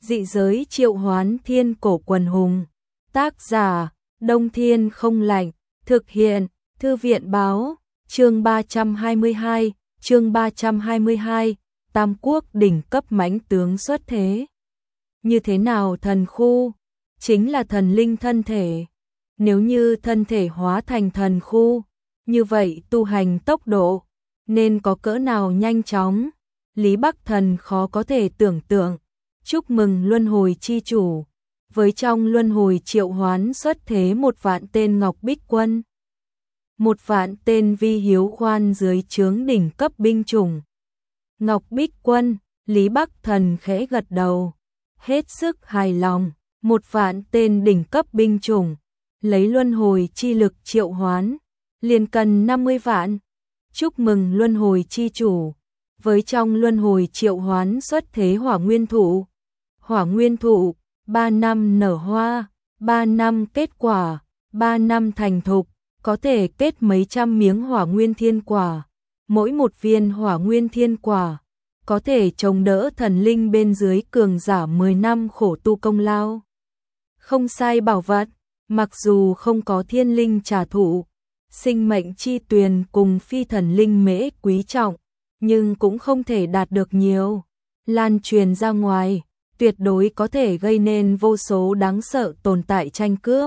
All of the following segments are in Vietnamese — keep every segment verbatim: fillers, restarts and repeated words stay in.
Dị giới triệu hoán thiên cổ quần hùng. Tác giả, Đông Thiên Không Lạnh. Thực hiện, Thư viện báo. Chương ba trăm hai mươi hai, chương ba trăm hai mươi hai, Tam Quốc đỉnh cấp mãnh tướng xuất thế. Như thế nào thần khu? Chính là thần linh thân thể. Nếu như thân thể hóa thành thần khu, như vậy tu hành tốc độ nên có cỡ nào nhanh chóng? Lý Bắc Thần khó có thể tưởng tượng. Chúc mừng luân hồi chi chủ. Với trong luân hồi triệu hoán xuất thế một vạn tên Ngọc Bích Quân. Một vạn tên vi hiếu khoan dưới trướng đỉnh cấp binh chủng. Ngọc Bích Quân, Lý Bắc Thần khẽ gật đầu. Hết sức hài lòng, một vạn tên đỉnh cấp binh chủng. Lấy luân hồi chi lực triệu hoán, liền cần năm mươi vạn. Chúc mừng luân hồi chi chủ. Với trong luân hồi triệu hoán xuất thế hỏa nguyên thụ. Hỏa nguyên thụ, ba năm nở hoa, ba năm kết quả, ba năm thành thục, có thể kết mấy trăm miếng hỏa nguyên thiên quả. Mỗi một viên hỏa nguyên thiên quả, có thể chống đỡ thần linh bên dưới cường giả mười năm khổ tu công lao. Không sai bảo vật, mặc dù không có thiên linh trả thụ, sinh mệnh chi tuyền cùng phi thần linh mễ quý trọng, nhưng cũng không thể đạt được nhiều. Lan truyền ra ngoài, tuyệt đối có thể gây nên vô số đáng sợ tồn tại tranh cướp.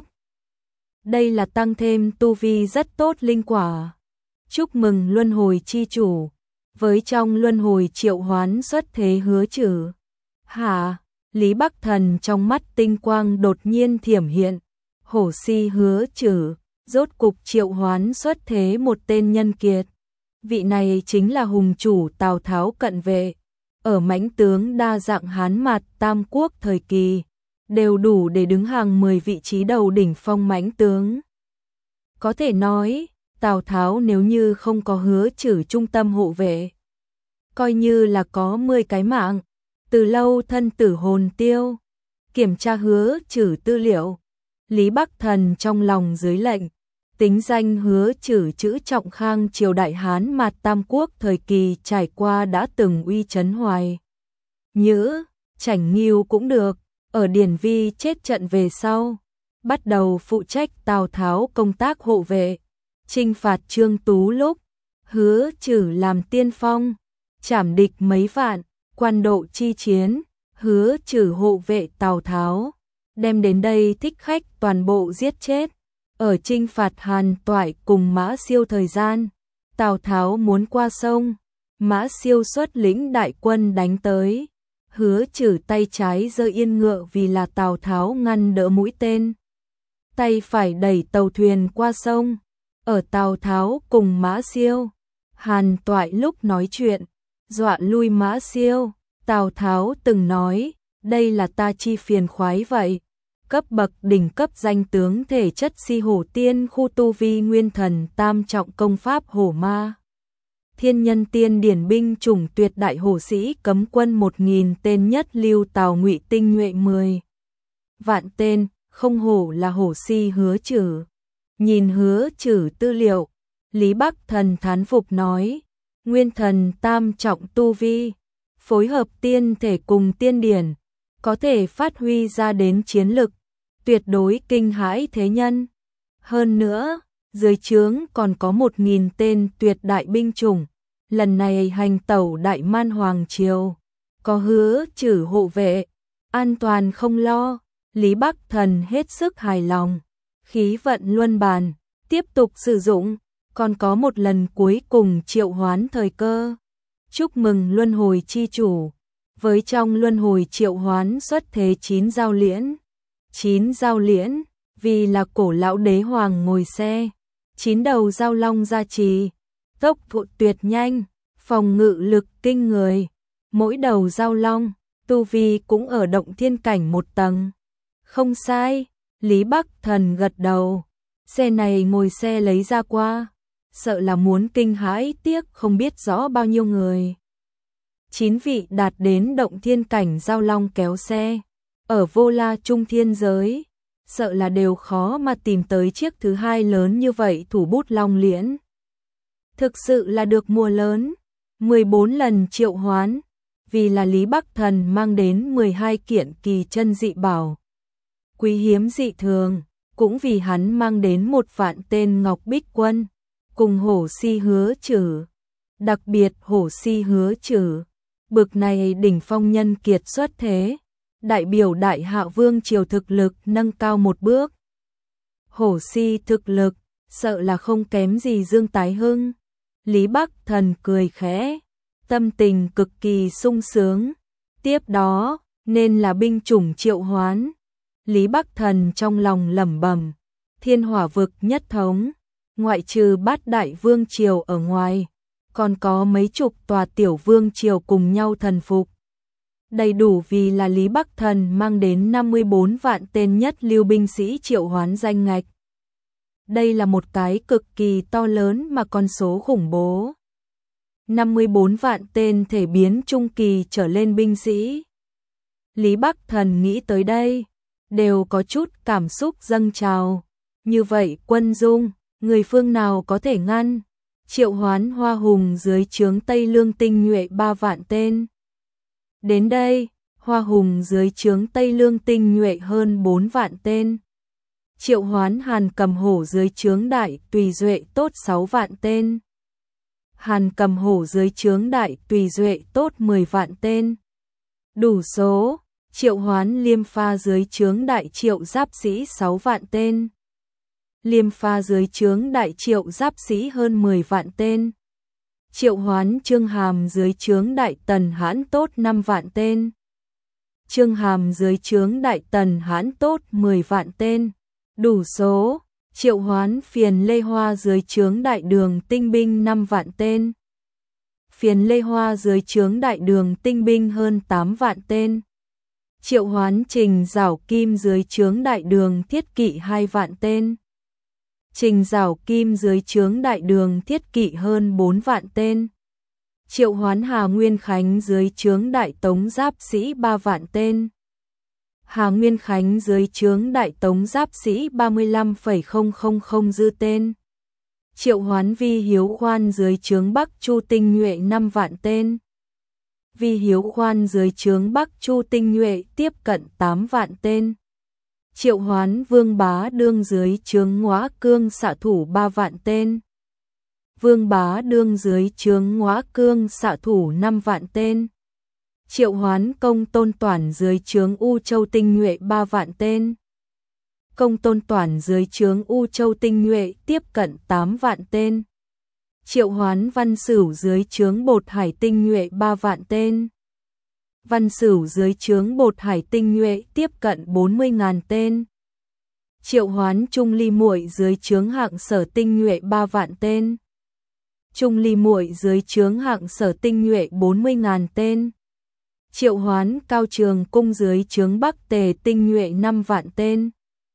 Đây là tăng thêm tu vi rất tốt linh quả. Chúc mừng luân hồi chi chủ. Với trong luân hồi triệu hoán xuất thế hứa trừ. Hả? Lý Bắc Thần trong mắt tinh quang đột nhiên thiểm hiện. Hổ si hứa trừ, rốt cục triệu hoán xuất thế một tên nhân kiệt. Vị này chính là hùng chủ Tào Tháo cận vệ. Ở mãnh tướng đa dạng Hán Mạt Tam Quốc thời kỳ, đều đủ để đứng hàng mười vị trí đầu đỉnh phong mãnh tướng. Có thể nói, Tào Tháo nếu như không có hứa trừ trung tâm hộ vệ, coi như là có mười cái mạng, từ lâu thân tử hồn tiêu. Kiểm tra hứa trừ tư liệu, Lý Bắc Thần trong lòng dưới lệnh, tính danh hứa trừ chữ trọng khang triều đại Hán Mạt Tam Quốc thời kỳ trải qua đã từng uy chấn Hoài Nhữ, Chảnh Nghiêu cũng được. Ở Điển Vi chết trận về sau, bắt đầu phụ trách Tào Tháo công tác hộ vệ, chinh phạt Trương Tú lúc, hứa trừ làm tiên phong, trảm địch mấy vạn, quan độ chi chiến, hứa trừ hộ vệ Tào Tháo, đem đến đây thích khách toàn bộ giết chết. Ở chinh phạt Hàn Toại cùng Mã Siêu thời gian, Tào Tháo muốn qua sông, Mã Siêu xuất lĩnh đại quân đánh tới. Hứa trừ tay trái giơ yên ngựa vì là Tào Tháo ngăn đỡ mũi tên. Tay phải đẩy tàu thuyền qua sông. Ở Tào Tháo cùng Mã Siêu, Hàn Toại lúc nói chuyện, dọa lui Mã Siêu. Tào Tháo từng nói, đây là ta chi phiền khoái vậy. Cấp bậc đỉnh cấp danh tướng thể chất si hổ tiên khu tu vi nguyên thần tam trọng công pháp hổ ma. Thiên nhân tiên điển binh chủng tuyệt đại hổ sĩ cấm quân một nghìn tên nhất lưu Tào Ngụy tinh nhuệ mười vạn tên, không hổ là hổ si hứa trừ. Nhìn hứa trừ tư liệu, Lý Bắc Thần thán phục nói, nguyên thần tam trọng tu vi, phối hợp tiên thể cùng tiên điển, có thể phát huy ra đến chiến lực, tuyệt đối kinh hãi thế nhân. Hơn nữa, dưới trướng còn có một nghìn tên tuyệt đại binh chủng. Lần này hành tẩu Đại Man Hoàng Triều, có hứa trừ hộ vệ, an toàn không lo. Lý Bắc Thần hết sức hài lòng. Khí vận luân bàn, tiếp tục sử dụng, còn có một lần cuối cùng triệu hoán thời cơ. Chúc mừng luân hồi chi chủ. Với trong luân hồi triệu hoán xuất thế chín giao liễn. Chín giao liễn, vì là cổ lão đế hoàng ngồi xe. Chín đầu giao long gia trì. Tốc độ tuyệt nhanh, phòng ngự lực kinh người. Mỗi đầu giao long, tu vi cũng ở động thiên cảnh một tầng. Không sai, Lý Bắc Thần gật đầu. Xe này ngồi xe lấy ra qua, sợ là muốn kinh hãi tiếc không biết rõ bao nhiêu người. Chín vị đạt đến động thiên cảnh giao long kéo xe. Ở vô la trung thiên giới, sợ là đều khó mà tìm tới chiếc thứ hai lớn như vậy thủ bút long liễn. Thực sự là được mùa lớn, mười bốn lần triệu hoán, vì là Lý Bắc Thần mang đến mười hai kiện kỳ chân dị bảo, quý hiếm dị thường, cũng vì hắn mang đến một vạn tên ngọc bích quân, cùng hổ si hứa chử. Đặc biệt hổ si hứa chử, bực này đỉnh phong nhân kiệt xuất thế, đại biểu Đại Hạ vương triều thực lực nâng cao một bước. Hổ si thực lực, sợ là không kém gì Dương Tái Hưng. Lý Bắc Thần cười khẽ, tâm tình cực kỳ sung sướng. Tiếp đó, nên là binh chủng triệu hoán. Lý Bắc Thần trong lòng lẩm bẩm, thiên hỏa vực nhất thống, ngoại trừ bát đại vương triều ở ngoài, còn có mấy chục tòa tiểu vương triều cùng nhau thần phục. Đầy đủ vì là Lý Bắc Thần mang đến năm mươi bốn vạn tên nhất lưu binh sĩ triệu hoán danh ngạch. Đây là một cái cực kỳ to lớn mà con số khủng bố. năm mươi bốn vạn tên thể biến trung kỳ trở lên binh sĩ. Lý Bắc Thần nghĩ tới đây, đều có chút cảm xúc dâng trào. Như vậy quân dung, người phương nào có thể ngăn? Triệu hoán Hoa Hùng dưới trướng Tây Lương tinh nhuệ ba vạn tên. Đến đây, Hoa Hùng dưới trướng Tây Lương tinh nhuệ hơn bốn vạn tên. Triệu hoán Hàn Cầm Hổ dưới trướng Đại Tùy Duệ tốt sáu vạn tên. Hàn Cầm Hổ dưới trướng Đại Tùy Duệ tốt mười vạn tên. Đủ số, triệu hoán Liêm Pha dưới trướng Đại Triệu Giáp Sĩ sáu vạn tên. Liêm Pha dưới trướng Đại Triệu Giáp Sĩ hơn mười vạn tên. Triệu hoán Trương Hàm dưới trướng Đại Tần Hãn tốt năm vạn tên. Trương Hàm dưới trướng Đại Tần Hãn tốt mười vạn tên. Đủ số, triệu hoán Phiền Lê Hoa dưới trướng Đại Đường tinh binh năm vạn tên. Phiền Lê Hoa dưới trướng Đại Đường tinh binh hơn tám vạn tên. Triệu hoán Trình Giảo Kim dưới trướng Đại Đường thiết kỵ hai vạn tên. Trình Giảo Kim dưới trướng Đại Đường thiết kỵ hơn bốn vạn tên. Triệu hoán Hà Nguyên Khánh dưới trướng Đại Tống Giáp Sĩ ba vạn tên. Hà Nguyên Khánh dưới trướng Đại Tống Giáp Sĩ ba mươi lăm phẩy không không không dư tên. Triệu hoán Vi Hiếu Khoan dưới trướng Bắc Chu tinh nhuệ năm vạn tên. Vi Hiếu Khoan dưới trướng Bắc Chu tinh nhuệ tiếp cận tám vạn tên. Triệu hoán Vương Bá Đương dưới trướng Ngõa Cương xạ thủ ba vạn tên. Vương Bá Đương dưới trướng Ngõa Cương xạ thủ năm vạn tên. Triệu hoán Công Tôn Toản dưới trướng U Châu tinh nhuệ ba vạn tên. Công Tôn Toản dưới trướng U Châu tinh nhuệ tiếp cận tám vạn tên. Triệu hoán Văn Sửu dưới trướng Bột Hải tinh nhuệ ba vạn tên. Văn Sửu dưới trướng Bột Hải tinh nhuệ tiếp cận bốn mươi nghìn tên. Triệu hoán Trung Ly Muội dưới trướng Hạng Sở tinh nhuệ ba vạn tên. Trung Ly Muội dưới trướng Hạng Sở tinh nhuệ bốn mươi nghìn tên. Triệu hoán Cao Trường Cung dưới trướng Bắc Tề tinh nhuệ năm vạn tên.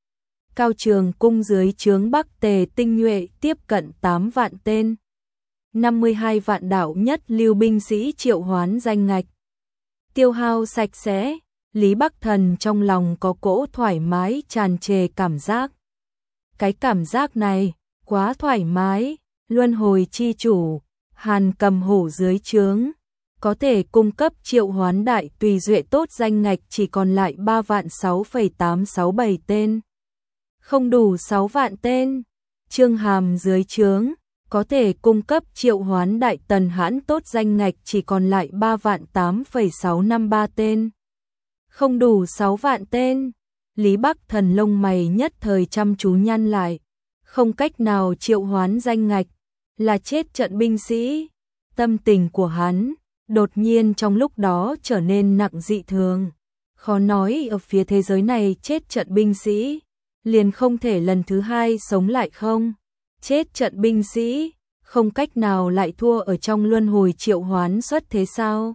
Cao Trường Cung dưới trướng Bắc Tề tinh nhuệ tiếp cận tám vạn tên. năm mươi hai vạn đạo nhất lưu binh sĩ triệu hoán danh ngạch. Tiêu hao sạch sẽ, Lý Bắc Thần trong lòng có cỗ thoải mái tràn trề cảm giác. Cái cảm giác này, quá thoải mái, luân hồi chi chủ, Hàn Cầm Hổ dưới trướng, có thể cung cấp triệu hoán Đại Tùy Duệ tốt danh ngạch chỉ còn lại ba vạn sáu phẩy tám sáu bảy tên. Không đủ sáu vạn tên. Trương Hàm dưới trướng, có thể cung cấp triệu hoán Đại Tần Hãn tốt danh ngạch chỉ còn lại ba vạn tám phẩy sáu năm ba tên. Không đủ sáu vạn tên. Lý Bắc Thần lông mày nhất thời chăm chú nhăn lại. Không cách nào triệu hoán danh ngạch, là chết trận binh sĩ. Tâm tình của hắn, đột nhiên trong lúc đó trở nên nặng dị thường. Khó nói ở phía thế giới này chết trận binh sĩ, liền không thể lần thứ hai sống lại không? Chết trận binh sĩ, không cách nào lại thua ở trong luân hồi triệu hoán xuất thế sao?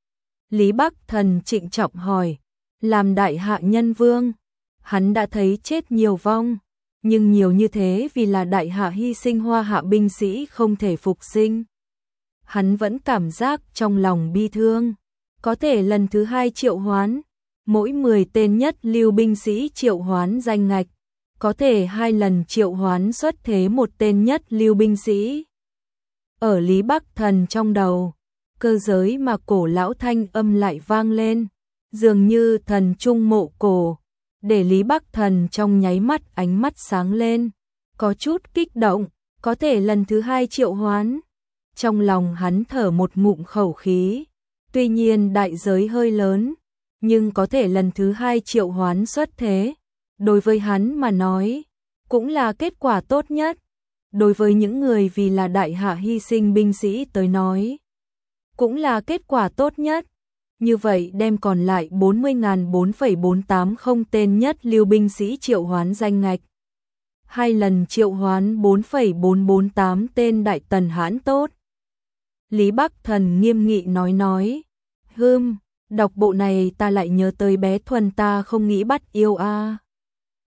Lý Bắc Thần trịnh trọng hỏi, làm đại hạ nhân vương, hắn đã thấy chết nhiều vong, nhưng nhiều như thế vì là đại hạ hy sinh hoa hạ binh sĩ không thể phục sinh. Hắn vẫn cảm giác trong lòng bi thương, có thể lần thứ hai triệu hoán, mỗi mười tên nhất lưu binh sĩ triệu hoán danh ngạch, có thể hai lần triệu hoán xuất thế một tên nhất lưu binh sĩ. Ở Lý Bắc Thần trong đầu, cơ giới mà cổ lão thanh âm lại vang lên, dường như thần trung mộ cổ, để Lý Bắc Thần trong nháy mắt ánh mắt sáng lên, có chút kích động, có thể lần thứ hai triệu hoán. Trong lòng hắn thở một ngụm khẩu khí, tuy nhiên đại giới hơi lớn, nhưng có thể lần thứ hai triệu hoán xuất thế, đối với hắn mà nói, cũng là kết quả tốt nhất. Đối với những người vì là đại hạ hy sinh binh sĩ tới nói, cũng là kết quả tốt nhất. Như vậy đem còn lại bốn mươi nghìn bốn phẩy bốn tám không tên nhất lưu binh sĩ triệu hoán danh ngạch. Hai lần triệu hoán bốn phẩy bốn bốn tám tên đại tần Hán tốt. Lý Bắc Thần nghiêm nghị nói nói, hừm, đọc bộ này ta lại nhớ tới bé Thuần ta không nghĩ bắt yêu a.